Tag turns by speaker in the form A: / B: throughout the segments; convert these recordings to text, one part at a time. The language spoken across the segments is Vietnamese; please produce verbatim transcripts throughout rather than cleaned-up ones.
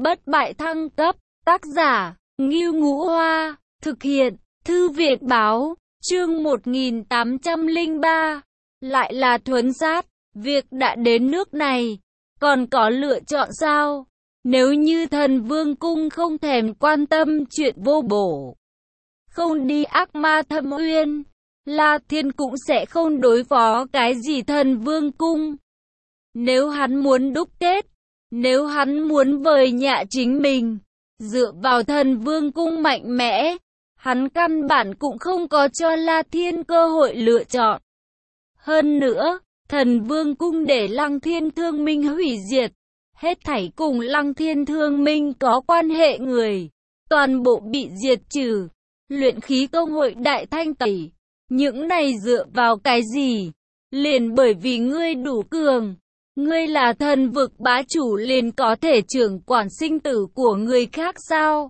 A: Bất bại thăng cấp, tác giả, Ngưu Ngũ Hoa, thực hiện, Thư viện báo, chương một nghìn tám trăm lẻ ba, lại là thuấn sát, việc đã đến nước này, còn có lựa chọn sao? Nếu như Thần Vương Cung không thèm quan tâm chuyện vô bổ, không đi ác ma thâm uyên, La Thiên cũng sẽ không đối phó cái gì Thần Vương Cung. Nếu hắn muốn đúc kết, nếu hắn muốn vời nhạ chính mình, dựa vào Thần Vương Cung mạnh mẽ, hắn căn bản cũng không có cho La Thiên cơ hội lựa chọn. Hơn nữa, Thần Vương Cung để Lăng Thiên Thương Minh hủy diệt, hết thảy cùng Lăng Thiên Thương Minh có quan hệ người, toàn bộ bị diệt trừ. Luyện khí công hội đại thanh tẩy, những này dựa vào cái gì? Liền bởi vì ngươi đủ cường, ngươi là thần vực bá chủ liền có thể trưởng quản sinh tử của người khác sao?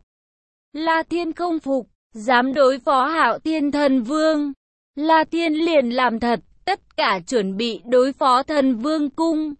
A: La Thiên không phục, dám đối phó Hạo Thiên Thần Vương. La Thiên liền làm thật, tất cả chuẩn bị đối phó Thần Vương Cung.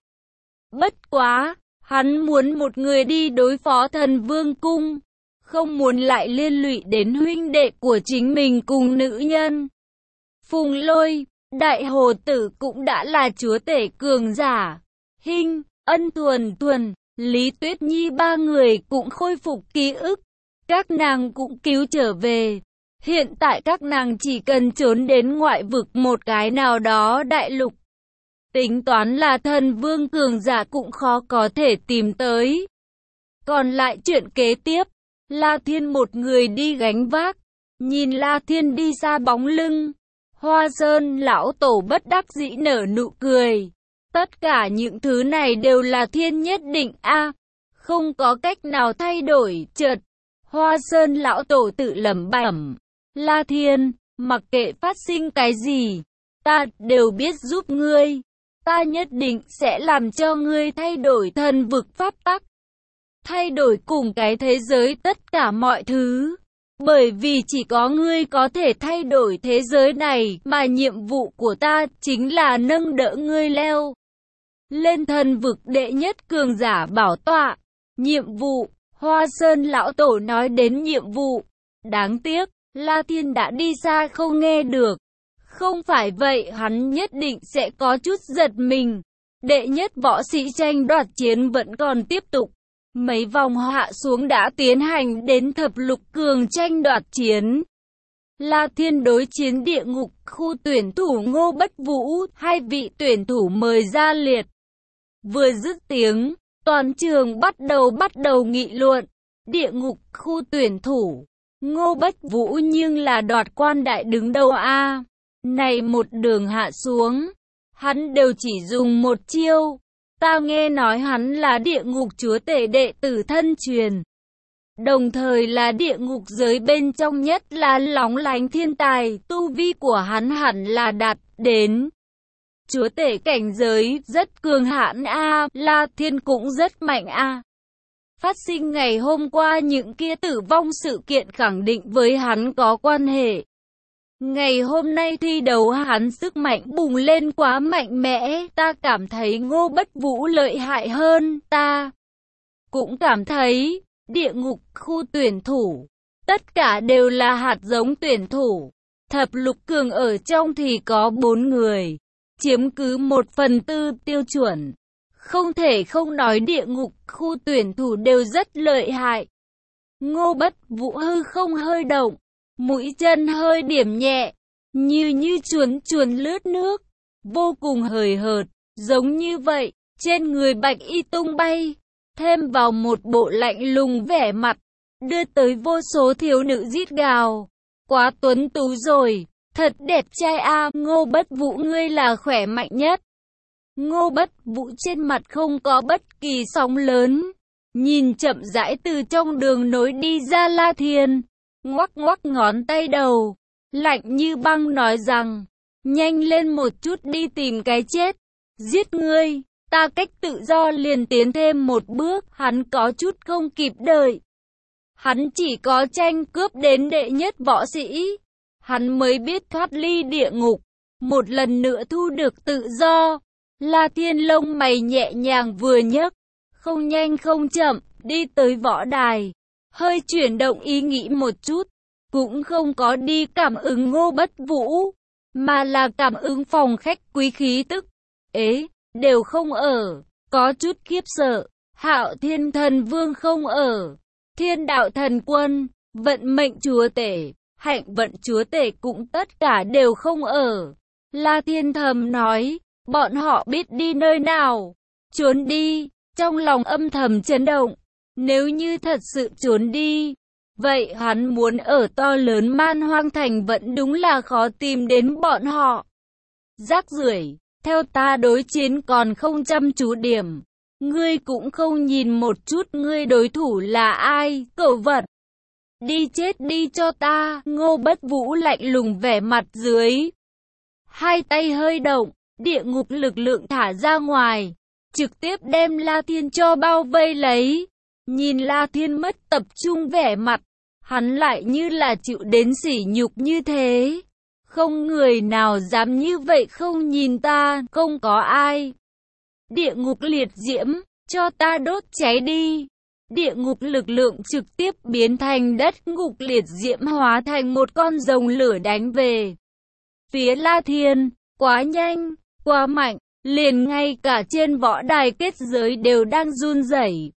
A: Bất quá, hắn muốn một người đi đối phó Thần Vương Cung, không muốn lại liên lụy đến huynh đệ của chính mình cùng nữ nhân. Phùng Lôi, Đại Hồ Tử cũng đã là chúa tể cường giả. Hinh, Ân Thuần Thuần, Lý Tuyết Nhi ba người cũng khôi phục ký ức. Các nàng cũng cứu trở về. Hiện tại các nàng chỉ cần trốn đến ngoại vực một cái nào đó đại lục. Tính toán là Thần Vương cường giả cũng khó có thể tìm tới. Còn lại chuyện kế tiếp, La Thiên một người đi gánh vác. Nhìn La Thiên đi xa bóng lưng, Hoa Sơn lão tổ bất đắc dĩ nở nụ cười. Tất cả những thứ này đều là thiên nhất định a, không có cách nào thay đổi. Chợt, Hoa Sơn lão tổ tự lẩm bẩm, La Thiên, mặc kệ phát sinh cái gì, ta đều biết giúp ngươi. Ta nhất định sẽ làm cho ngươi thay đổi thần vực pháp tắc, thay đổi cùng cái thế giới tất cả mọi thứ. Bởi vì chỉ có ngươi có thể thay đổi thế giới này, mà nhiệm vụ của ta chính là nâng đỡ ngươi leo lên thần vực đệ nhất cường giả bảo tọa. Nhiệm vụ, Hoa Sơn lão tổ nói đến nhiệm vụ. Đáng tiếc, La Thiên đã đi xa không nghe được. Không phải vậy hắn nhất định sẽ có chút giật mình. Đệ nhất võ sĩ tranh đoạt chiến vẫn còn tiếp tục. Mấy vòng hạ xuống đã tiến hành đến thập lục cường tranh đoạt chiến. La Thiên đối chiến địa ngục khu tuyển thủ Ngô Bất Vũ, hai vị tuyển thủ mời ra liệt. Vừa dứt tiếng, toàn trường bắt đầu bắt đầu nghị luận. Địa ngục khu tuyển thủ Ngô Bất Vũ nhưng là đoạt quan đại đứng đầu a. Này một đường hạ xuống, hắn đều chỉ dùng một chiêu. Ta nghe nói hắn là địa ngục chúa tể đệ tử thân truyền, đồng thời là địa ngục giới bên trong nhất là lóng lánh thiên tài. Tu vi của hắn hẳn là đạt đến chúa tể cảnh giới, rất cường hãn a. La Thiên cũng rất mạnh a. Phát sinh ngày hôm qua những kia tử vong sự kiện khẳng định với hắn có quan hệ. Ngày hôm nay thi đấu hắn sức mạnh bùng lên quá mạnh mẽ, ta cảm thấy Ngô Bất Vũ lợi hại hơn, ta cũng cảm thấy địa ngục khu tuyển thủ, tất cả đều là hạt giống tuyển thủ. Thập lục cường ở trong thì có bốn người, chiếm cứ một phần tư tiêu chuẩn. Không thể không nói địa ngục khu tuyển thủ đều rất lợi hại. Ngô Bất Vũ hư không hơi động, mũi chân hơi điểm nhẹ, như như chuồn chuồn lướt nước, vô cùng hời hợt, giống như vậy, trên người bạch y tung bay, thêm vào một bộ lạnh lùng vẻ mặt, đưa tới vô số thiếu nữ rít gào. Quá tuấn tú rồi, thật đẹp trai a. Ngô Bất Vũ ngươi là khỏe mạnh nhất. Ngô Bất Vũ trên mặt không có bất kỳ sóng lớn, nhìn chậm rãi từ trong đường nối đi ra La Thiên, ngoắc ngoắc ngón tay đầu, lạnh như băng nói rằng, nhanh lên một chút đi tìm cái chết, giết ngươi, ta cách tự do liền tiến thêm một bước. Hắn có chút không kịp đợi, hắn chỉ có tranh cướp đến đệ nhất võ sĩ, hắn mới biết thoát ly địa ngục, một lần nữa thu được tự do. La Thiên lông mày nhẹ nhàng vừa nhấc, không nhanh không chậm, đi tới võ đài, hơi chuyển động ý nghĩ một chút, cũng không có đi cảm ứng Ngô Bất Vũ, mà là cảm ứng phòng khách quý khí tức. Ế, đều không ở, có chút khiếp sợ, Hạo Thiên Thần Vương không ở, Thiên Đạo Thần Quân, Vận Mệnh Chúa Tể, Hạnh Vận Chúa Tể cũng tất cả đều không ở. La Thiên thầm nói, bọn họ biết đi nơi nào, trốn đi, trong lòng âm thầm chấn động, nếu như thật sự trốn đi, vậy hắn muốn ở to lớn Man Hoang Thành vẫn đúng là khó tìm đến bọn họ. Rác rưởi, theo ta đối chiến còn không chăm chú điểm, ngươi cũng không nhìn một chút ngươi đối thủ là ai, cẩu vật. Đi chết đi cho ta, Ngô Bất Vũ lạnh lùng vẻ mặt dưới. Hai tay hơi động, địa ngục lực lượng thả ra ngoài, trực tiếp đem La Thiên cho bao vây lấy. Nhìn La Thiên mất tập trung vẻ mặt, hắn lại như là chịu đến sỉ nhục như thế. Không người nào dám như vậy không nhìn ta, không có ai. Địa ngục liệt diễm, cho ta đốt cháy đi. Địa ngục lực lượng trực tiếp biến thành đất ngục liệt diễm hóa thành một con rồng lửa đánh về phía La Thiên, quá nhanh, quá mạnh, liền ngay cả trên võ đài kết giới đều đang run rẩy.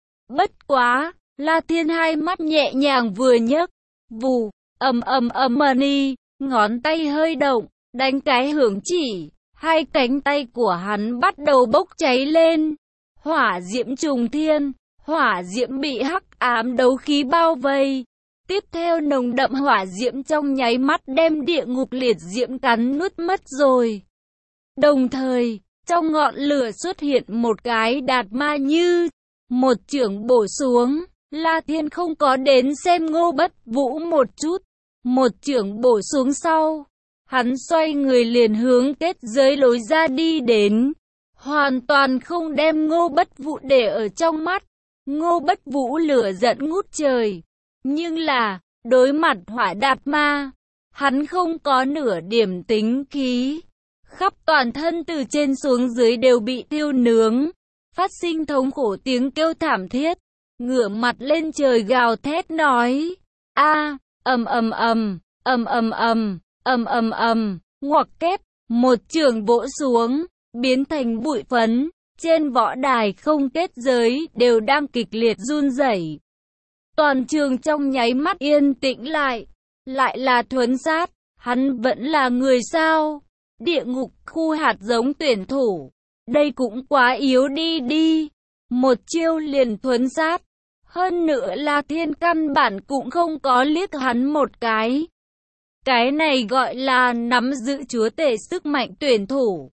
A: Bất quá, La Thiên hai mắt nhẹ nhàng vừa nhấc, vù, ầm ầm ầm mani, ngón tay hơi động, đánh cái hướng chỉ, hai cánh tay của hắn bắt đầu bốc cháy lên. Hỏa diễm trùng thiên, hỏa diễm bị hắc ám đấu khí bao vây. Tiếp theo nồng đậm hỏa diễm trong nháy mắt đem địa ngục liệt diễm cắn nuốt mất rồi. Đồng thời, trong ngọn lửa xuất hiện một cái đạt ma như, một chưởng bổ xuống. La Thiên không có đến xem Ngô Bất Vũ một chút, một chưởng bổ xuống sau, hắn xoay người liền hướng kết giới lối ra đi đến, hoàn toàn không đem Ngô Bất Vũ để ở trong mắt. Ngô Bất Vũ lửa giận ngút trời, nhưng là, đối mặt hỏa đạt ma, hắn không có nửa điểm tính khí, khắp toàn thân từ trên xuống dưới đều bị thiêu nướng, phát sinh thống khổ tiếng kêu thảm thiết, ngửa mặt lên trời gào thét nói, a, ầm ầm ầm, ầm ầm ầm, ầm ầm ầm, ngoặc kép, một chưởng vỗ xuống, biến thành bụi phấn, trên võ đài không kết giới đều đang kịch liệt run rẩy. Toàn trường trong nháy mắt yên tĩnh lại, lại là Thuấn Sát, hắn vẫn là người sao? Địa ngục khu hạt giống tuyển thủ, đây cũng quá yếu đi đi, một chiêu liền Thuấn Sát, hơn nữa La Thiên căn bản cũng không có liếc hắn một cái. Cái này gọi là nắm giữ chúa tể sức mạnh tuyển thủ.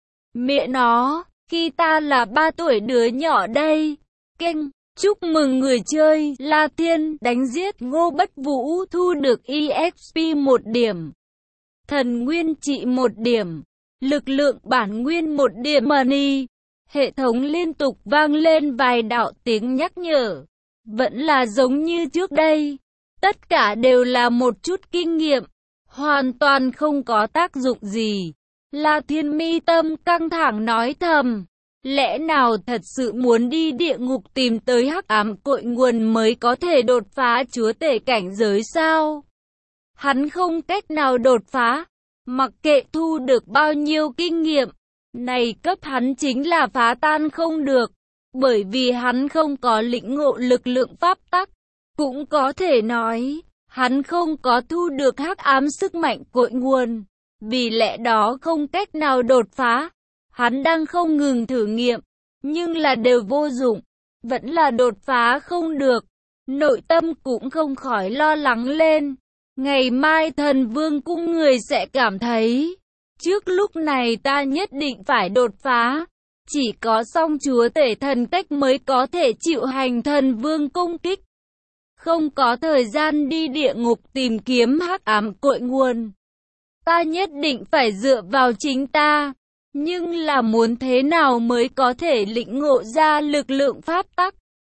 A: Mẹ nó, khi ta là ba tuổi đứa nhỏ đây, kênh. Chúc mừng người chơi, La Thiên đánh giết Ngô Bất Vũ thu được e ích pê một điểm, thần nguyên trị một điểm, lực lượng bản nguyên một điểm money. Hệ thống liên tục vang lên vài đạo tiếng nhắc nhở, vẫn là giống như trước đây, tất cả đều là một chút kinh nghiệm, hoàn toàn không có tác dụng gì. La Thiên mi tâm căng thẳng nói thầm. Lẽ nào thật sự muốn đi địa ngục tìm tới hắc ám cội nguồn mới có thể đột phá chúa tể cảnh giới sao? Hắn không cách nào đột phá, mặc kệ thu được bao nhiêu kinh nghiệm, này cấp hắn chính là phá tan không được, bởi vì hắn không có lĩnh ngộ lực lượng pháp tắc. Cũng có thể nói, hắn không có thu được hắc ám sức mạnh cội nguồn, vì lẽ đó không cách nào đột phá. Hắn đang không ngừng thử nghiệm, nhưng là đều vô dụng, vẫn là đột phá không được. Nội tâm cũng không khỏi lo lắng lên. Ngày mai thần vương cung người sẽ cảm thấy, trước lúc này ta nhất định phải đột phá. Chỉ có song chúa tể thần cách mới có thể chịu hành thần vương công kích. Không có thời gian đi địa ngục tìm kiếm hắc ám cội nguồn. Ta nhất định phải dựa vào chính ta. Nhưng là muốn thế nào mới có thể lĩnh ngộ ra lực lượng pháp tắc,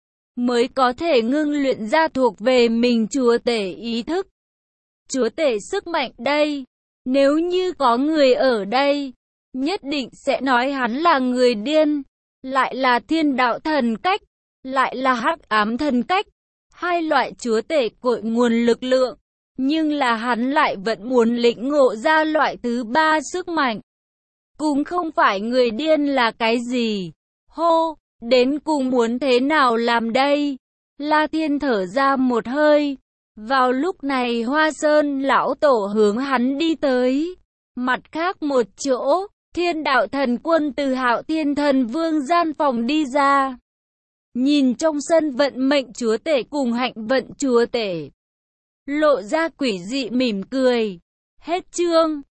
A: mới có thể ngưng luyện ra thuộc về mình chúa tể ý thức, chúa tể sức mạnh đây. Nếu như có người ở đây, nhất định sẽ nói hắn là người điên, lại là thiên đạo thần cách, lại là hắc ám thần cách, hai loại chúa tể cội nguồn lực lượng, nhưng là hắn lại vẫn muốn lĩnh ngộ ra loại thứ ba sức mạnh. Cũng không phải người điên là cái gì. Hô, đến cùng muốn thế nào làm đây? La Thiên thở ra một hơi. Vào lúc này Hoa Sơn lão tổ hướng hắn đi tới. Mặt khác một chỗ, Thiên đạo thần quân từ Hạo Thiên thần vương gian phòng đi ra. Nhìn trong sân vận mệnh chúa tể cùng hạnh vận chúa tể, lộ ra quỷ dị mỉm cười. Hết chương.